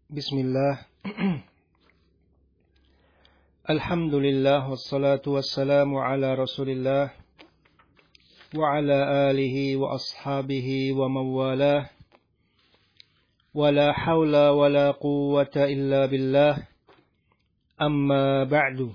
Bismillah. Alhamdulillah wassalatu wassalamu ala Rasulillah wa ala alihi wa ashabihi wa mawalah. Wala hawla wala quwwata illa billah. Amma ba'du.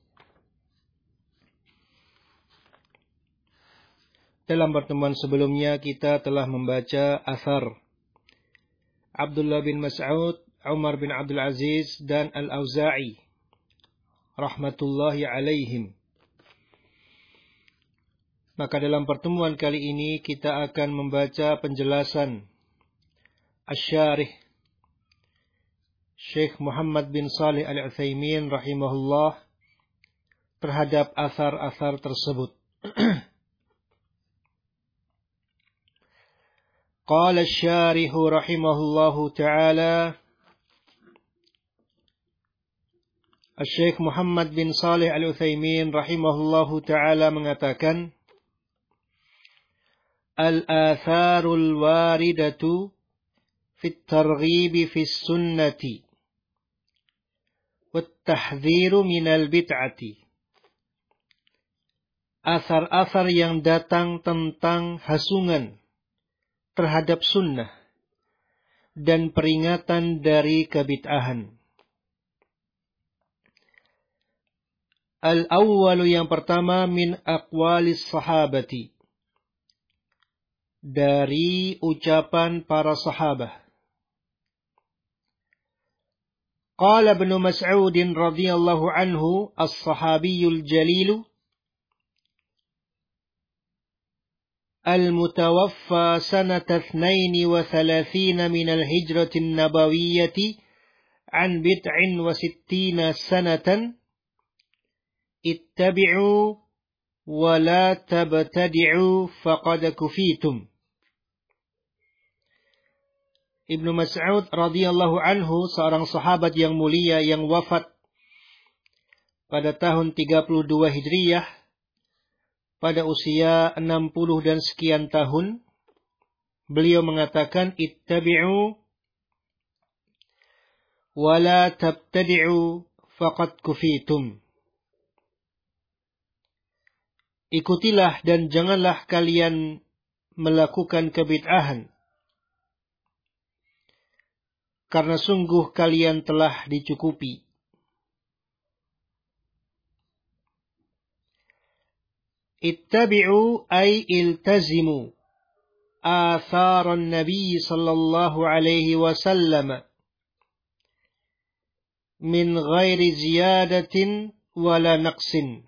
Dalam pertemuan sebelumnya kita telah membaca athar Abdullah bin Mas'ud, Umar bin Abdul Aziz dan Al-Auza'i rahmatullahi alaihim. Maka dalam pertemuan kali ini kita akan membaca penjelasan Asy-Syarih Syekh Muhammad bin Shalih Al-Utsaimin rahimahullah terhadap athar-athar tersebut. Qala asy-syarih rahimahullahu ta'ala, Syekh Muhammad bin Shalih Al-Utsaimin rahimahullahu ta'ala mengatakan, Al-atharul waridatu fit targhibi fis sunnati wat tahdhiru minal bid'ati. Athar-athar yang datang tentang hasungan terhadap sunnah dan peringatan dari kebid'ahan. Al-awwalu, yang pertama, min aqwalis sahabati, dari ucapan para sahabah. Qala Ibnu Mas'ud radhiyallahu anhu, as-sahabiyul jalilu المتوفى سنة 32 من الهجرة النبوية عن 69 سنة اتبعوا ولا تبتدعوا فقد كفيتم. Ibnu Mas'ud radhiyallahu anhu, seorang sahabat yang mulia yang wafat pada tahun 32 Hijriyah pada usia 60 dan sekian tahun, beliau mengatakan, ittabi'u wa la tabtadi'u faqad kufitum. Ikutilah dan janganlah kalian melakukan kebid'ahan, karena sungguh kalian telah dicukupi. Ittabi'u ay iltazimu atharan Nabi sallallahu alaihi wasallam min ghairi ziyadatin wala naqsin.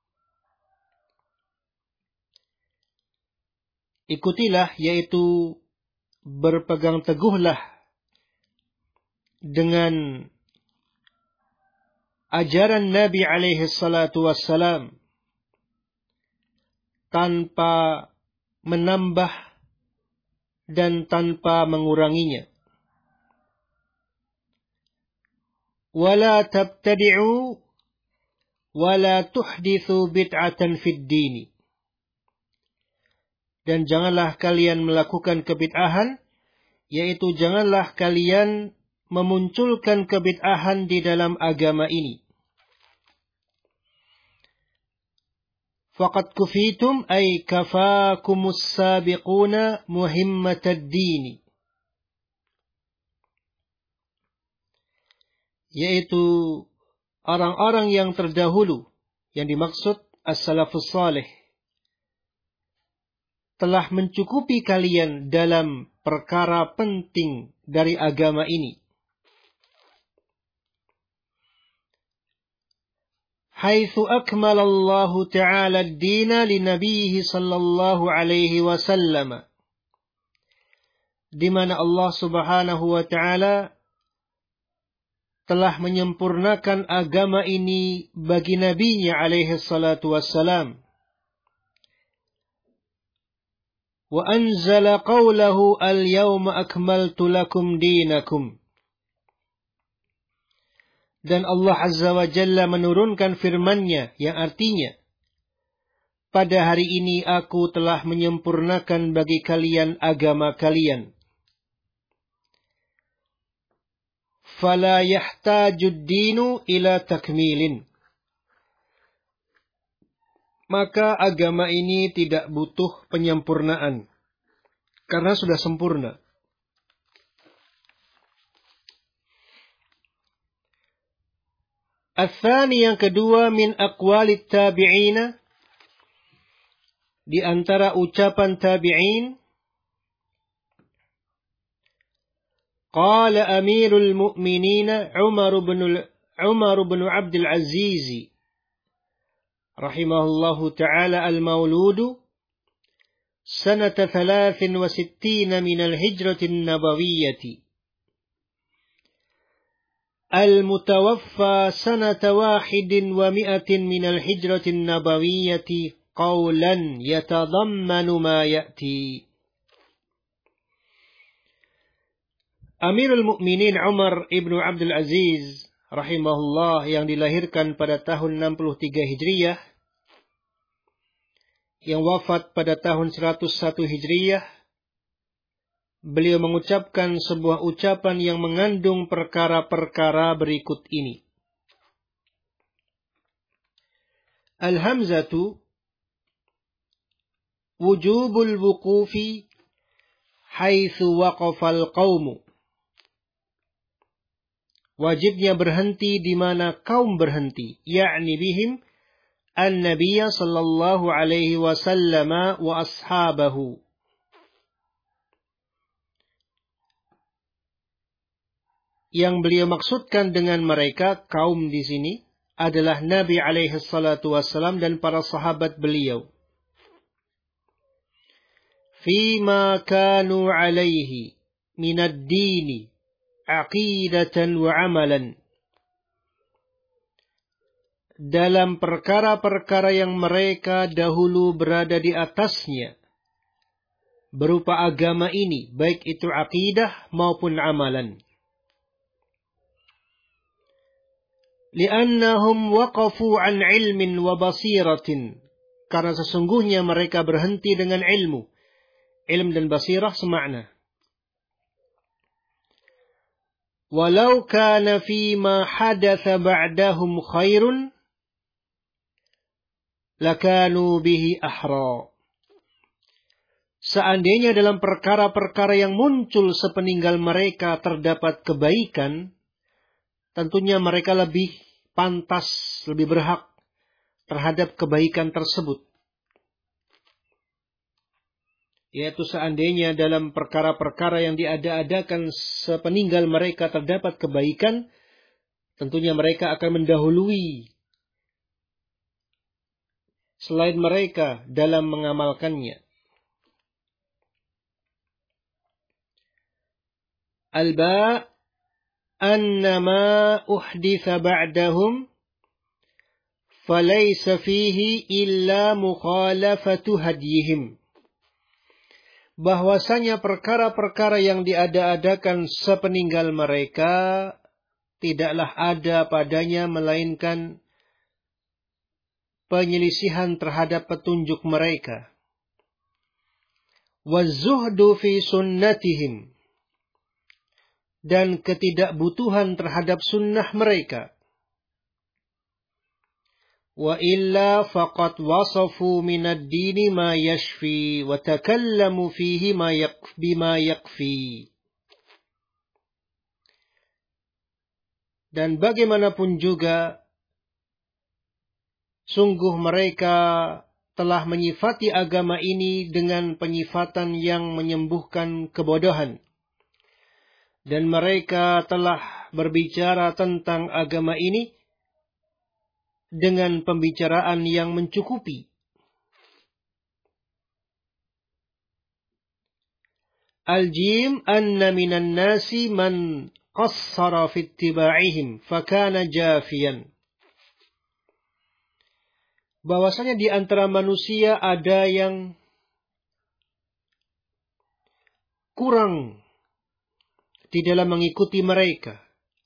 Ikutilah, yaitu berpegang teguhlah dengan ajaran Nabi alaihi salatu wassalam, tanpa menambah dan tanpa menguranginya. Wala tabtadi'u wala tuhdithu bid'atan fid dini. Dan janganlah kalian melakukan kebid'ahan, yaitu janganlah kalian memunculkan kebid'ahan di dalam agama ini. Faqad kufitum ay kafakumus sabiquna muhimmatad dini. Yaitu orang-orang yang terdahulu, yang dimaksud as-salafus salih, telah mencukupi kalian dalam perkara penting dari agama ini. Haitsu akmala Allah Ta'ala ad-dina li nabiyhi sallallahu alaihi wasallam, di mana Allah Subhanahu wa Ta'ala telah menyempurnakan agama ini bagi nabinya alaihi salatu wassalam. Wa anzala qawlahu al-yawma akmaltu lakum dinakum. Dan Allah Azza wa Jalla menurunkan firman-Nya yang artinya, pada hari ini aku telah menyempurnakan bagi kalian agama kalian. fala yahtajud dinu ila takmilin. Maka agama ini tidak butuh penyempurnaan, karena sudah sempurna. Ats-tsani, yang kedua, min aqwalit tabi'ina, di antara ucapan tabi'in, qala Amirul Mu'minin Umar bin Abdul Aziz rahimahullahu ta'ala al-mauludu sanata 63 min al-hijrati an-nabawiyyati al-mutawaffa sanata 100 min al-hijrati an-nabawiyyati qawlan yatadammanu ma ya'ti. Amirul Mukminin Umar ibnu Abdul Aziz rahimahullah, yang dilahirkan pada tahun 63 Hijriyah, yang wafat pada tahun 101 Hijriyah, beliau mengucapkan sebuah ucapan yang mengandung perkara-perkara berikut ini. Al-hamzatu wujubul wuqufi haitsu waqafal qaumu. Wajibnya berhenti di mana kaum berhenti, yakni bihim an-nabiyya sallallahu alaihi wasallam wa ashabahu. Yang beliau maksudkan dengan mereka, kaum di sini, adalah Nabi alaihi salatu wassalam dan para sahabat beliau. Fima kanu alaihi minad dini aqidatan wa amalan, dalam perkara-perkara yang mereka dahulu berada di atasnya berupa agama ini, baik itu aqidah maupun amalan. Li'annahum waqafu an ilmin wa basiratin, karena sesungguhnya mereka berhenti dengan ilmu. Ilm dan basirah semakna. Walau kana fima hadatha ba'dahum khairun lakanu bihi ahra. Seandainya dalam perkara-perkara yang muncul sepeninggal mereka terdapat kebaikan, tentunya mereka lebih pantas, lebih berhak terhadap kebaikan tersebut. Yaitu seandainya dalam perkara-perkara yang diada-adakan sepeninggal mereka terdapat kebaikan, tentunya mereka akan mendahului selain mereka dalam mengamalkannya. Al-ba' annama uhditha ba'dahum falaysa fihi illa mukhalafatu hadyihim. Bahwasanya perkara-perkara yang diada-adakan sepeninggal mereka tidaklah ada padanya melainkan penyelisihan terhadap petunjuk mereka. Waz-zuhdu fi sunnatihim, dan ketidakbutuhan terhadap sunnah mereka. Wa illa faqad wasafu minad dini ma yashfi wa takallamu fihi bima yakfi. Dan bagaimanapun juga, sungguh mereka telah menyifati agama ini dengan penyifatan yang menyembuhkan kebodohan. Dan mereka telah berbicara tentang agama ini dengan pembicaraan yang mencukupi. Al-jim anna minan nasi man qassara fi ittiba'ihim fakana jafiyan. Bahwasanya di antara manusia ada yang kurang di dalam mengikuti mereka.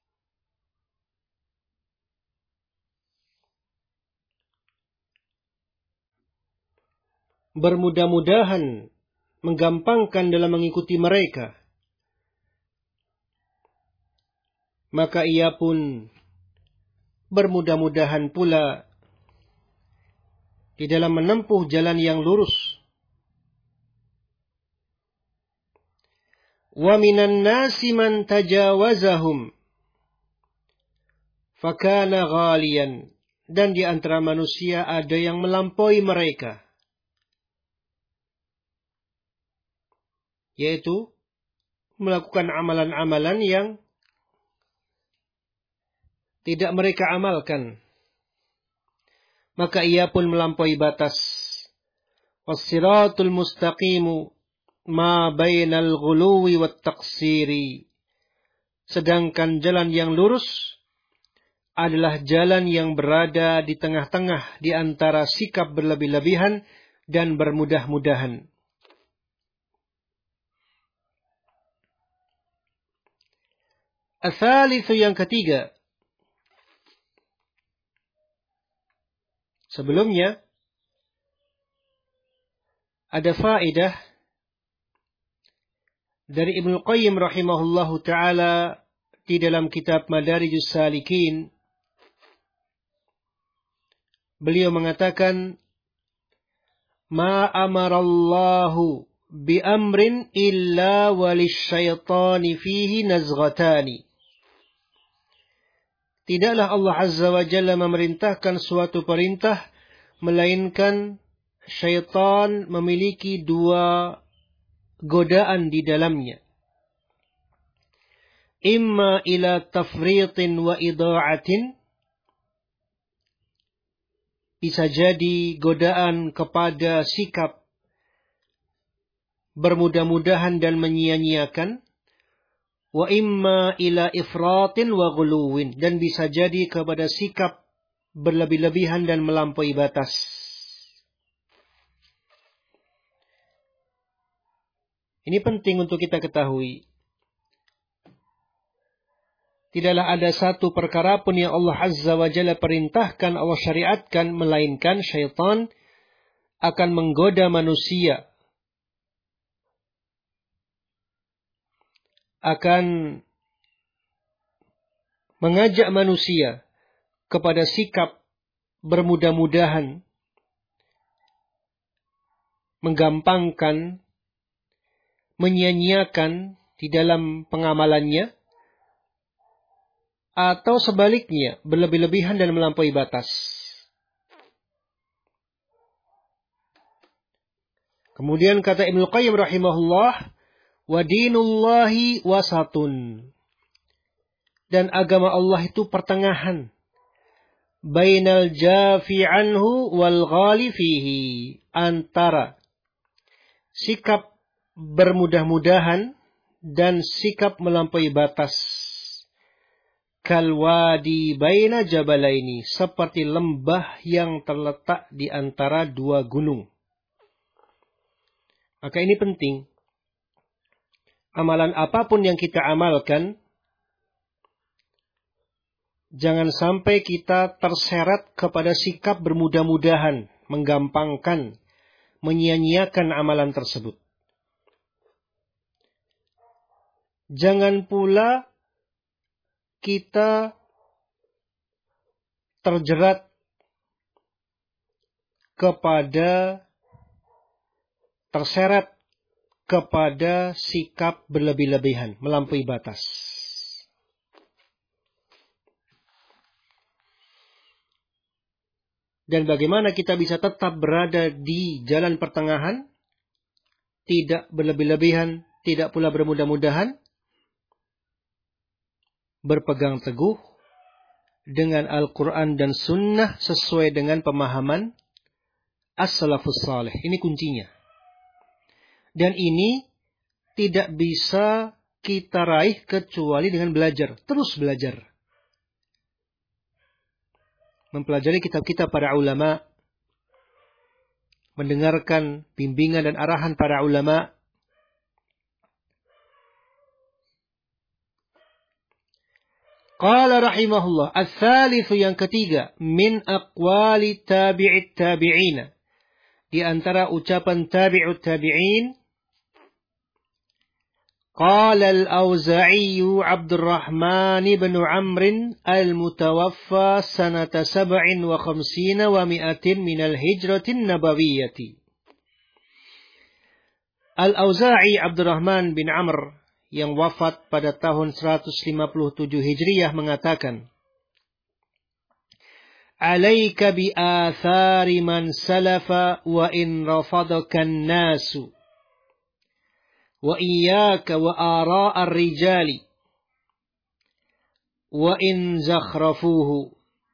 Bermudah-mudahan, menggampangkan dalam mengikuti mereka. maka ia pun bermudah-mudahan pula di dalam menempuh jalan yang lurus. Wa minan nasi man tajawazahum fakana ghaliyan, dan di antara manusia ada yang melampaui mereka, yaitu melakukan amalan-amalan yang tidak mereka amalkan, maka ia pun melampaui batas. Was-siratul mustaqimu ma bainal ghuluwi wat taqsiri, sedangkan jalan yang lurus adalah jalan yang berada di tengah-tengah di antara sikap berlebih-lebihan dan bermudah-mudahan. Ats-tsalitsu, yang ketiga. Sebelumnya ada faedah dari Ibnu Qayyim rahimahullahu taala di dalam kitab Madarijus Salikin. Beliau mengatakan, ma amarallahu bi amrin illa walisyaitani fihi nazghatani. Tidaklah Allah Azza wa Jalla memerintahkan suatu perintah, melainkan syaitan memiliki dua godaan di dalamnya. Imma ila tafritin wa ida'atin, bisa jadi godaan kepada sikap bermudah-mudahan dan menyia-nyiakan. Wa imma ila ifratin wa ghuluwin, dan bisa jadi kepada sikap berlebih-lebihan dan melampaui batas. Ini penting untuk kita ketahui. Tidaklah ada satu perkara pun yang Allah Azza wa Jalla perintahkan, Allah syariatkan, melainkan syaitan akan menggoda manusia, akan mengajak manusia kepada sikap bermudah-mudahan, menggampangkan, menyia-nyiakan di dalam pengamalannya, atau sebaliknya berlebih-lebihan dan melampaui batas. Kemudian kata Ibnu Qayyim rahimahullah, wa dinullahi wasatun, dan agama Allah itu pertengahan, bainal jafi anhu wal ghali fihi, antara sikap bermudah-mudahan dan sikap melampaui batas. Kalwadi baina jabalaini, seperti lembah yang terletak di antara dua gunung. Maka ini penting. Amalan apapun yang kita amalkan, jangan sampai kita terseret kepada sikap bermudah-mudahan, menggampangkan, menyia-nyiakan amalan tersebut. Jangan pula kita terjerat kepada, terseret kepada sikap berlebih-lebihan, melampaui batas. Dan bagaimana kita bisa tetap berada di jalan pertengahan, tidak berlebih-lebihan, tidak pula bermudah-mudahan, berpegang teguh dengan Al-Quran dan Sunnah sesuai dengan pemahaman as-salafus salih. Ini kuncinya. Dan ini tidak bisa kita raih kecuali dengan belajar. Terus belajar. Mempelajari kitab-kitab para ulama. Mendengarkan bimbingan dan arahan para ulama. Qala rahimahullah. Ats-tsalitsu, yang ketiga. Min aqwali tabi'it tabi'ina. Di antara ucapan tabi'ut tabi'in. قال الأوزاعي عبد الرحمن بن عمرو المتوفى سنة 57 و100 من الهجرة النبوية. Al-Auza'i Abdurrahman bin Amr yang wafat pada tahun 157 Hijriyah mengatakan, "Alaika bi athari man salafa wa in rafadakan nasu. Wa iyyaka wa ara'ar rijali wa in zakhrafuhu."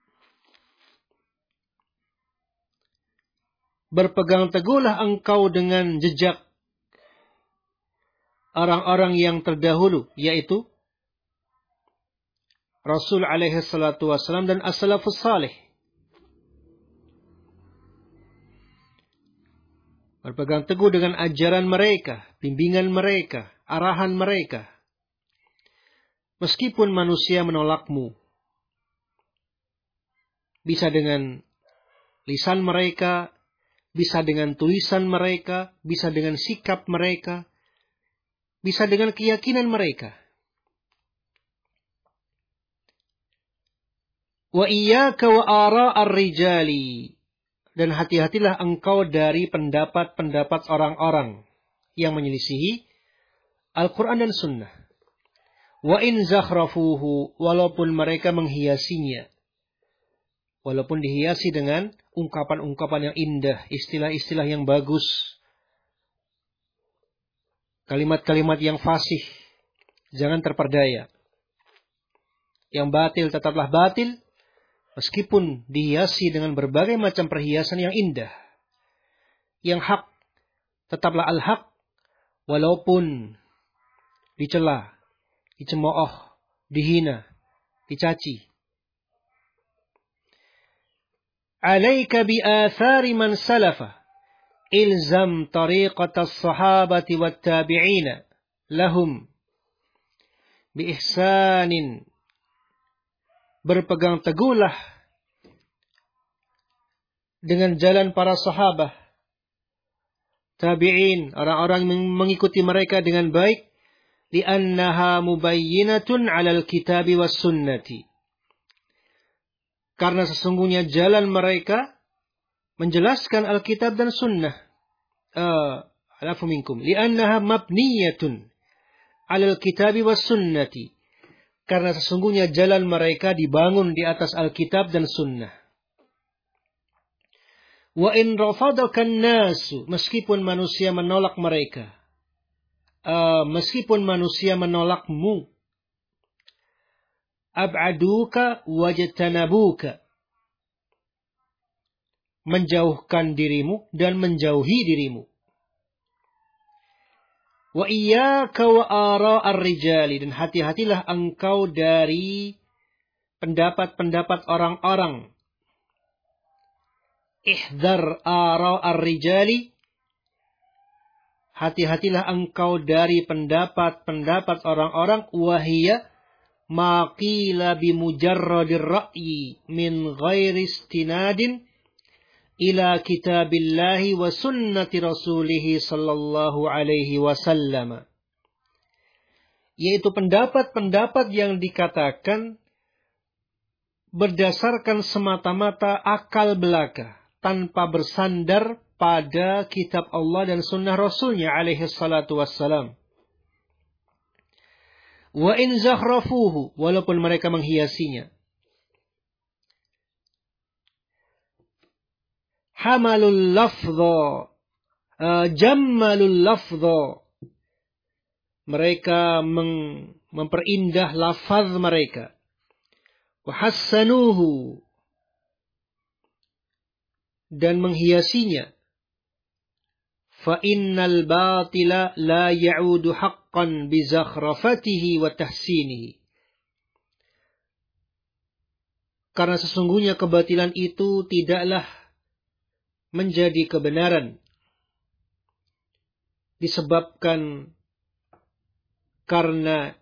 Berpegang teguhlah engkau dengan jejak orang-orang yang terdahulu, yaitu Rasul alaihi salatu wassalam dan as-salafus salih. Berpegang teguh dengan ajaran mereka, bimbingan mereka, arahan mereka. Meskipun manusia menolakmu, bisa dengan lisan mereka, bisa dengan tulisan mereka, bisa dengan sikap mereka, bisa dengan keyakinan mereka. Wa iyyaka wa ara'ar rijali. Dan hati-hatilah engkau dari pendapat-pendapat orang-orang yang menyelisihi Al-Quran dan Sunnah. Wa in zakhrafuhu, walaupun mereka menghiasinya. Walaupun dihiasi dengan ungkapan-ungkapan yang indah, istilah-istilah yang bagus, kalimat-kalimat yang fasih, jangan terperdaya. Yang batil tetaplah batil, meskipun dihiasi dengan berbagai macam perhiasan yang indah. Yang hak tetaplah al-haq, walaupun dicela, dicemooh, dihina, dicaci. Alaika bi athari man salafa. Ilzam tariqata as-sahabati wat-tabi'ina lahum bi ihsanin. Berpegang teguhlah dengan jalan para sahabat, tabi'in, orang-orang yang mengikuti mereka dengan baik, li'annaha mubayyinatun 'alal kitabi was sunnati. Karena sesungguhnya jalan mereka menjelaskan Alkitab dan Sunnah. Alafu minkum. Li'annaha mabniyatun 'alal kitabi was sunnati. Karena sesungguhnya jalan mereka dibangun di atas Alkitab dan Sunnah. Wa in rafadakan nasu, meskipun manusia menolak mereka. Meskipun manusia menolakmu. Ab'aduka wajtanabuka. Menjauhkan dirimu dan menjauhi dirimu. Wa iyyaka wa ara'ar rijali, dan hati-hatilah engkau dari pendapat-pendapat orang-orang. Ihdar ara'ar rijali, hati-hatilah engkau dari pendapat-pendapat orang-orang. Wahiyya ma qila bimujarradir ra'yi min ghairi istinadin ila kitabillahi wa sunnati rasulihi sallallahu alaihi wasallam. Yaitu pendapat-pendapat yang dikatakan berdasarkan semata-mata akal belaka, tanpa bersandar pada kitab Allah dan sunnah Rasulnya alaihi salatu wassalam. Wa in zakhrafuhu, walaupun mereka menghiasinya. Hamalul lafdha, jammalul lafdha. Mereka memperindah lafaz mereka. Wa hassanuhu, dan menghiasinya. Fa innal batila la ya'udu haqqan bi zakhrafatihi wa tahsinihi. Karena sesungguhnya kebatilan itu tidaklah menjadi kebenaran disebabkan karena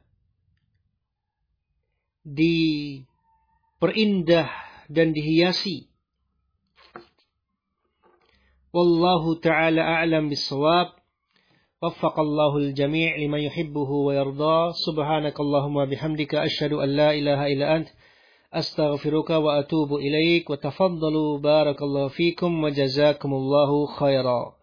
diperindah dan dihiasi. Wallahu ta'ala a'lam bis-shawab. Waffaqallahu al-jami' lima yuhibbuhu wa yarda. Subhanakallahumma bihamdika asyhadu an la ilaha illa ant astaghfiruka wa atubu ilaik wa tafaddalu barakallahu fikum wa jazakumullahu khaira.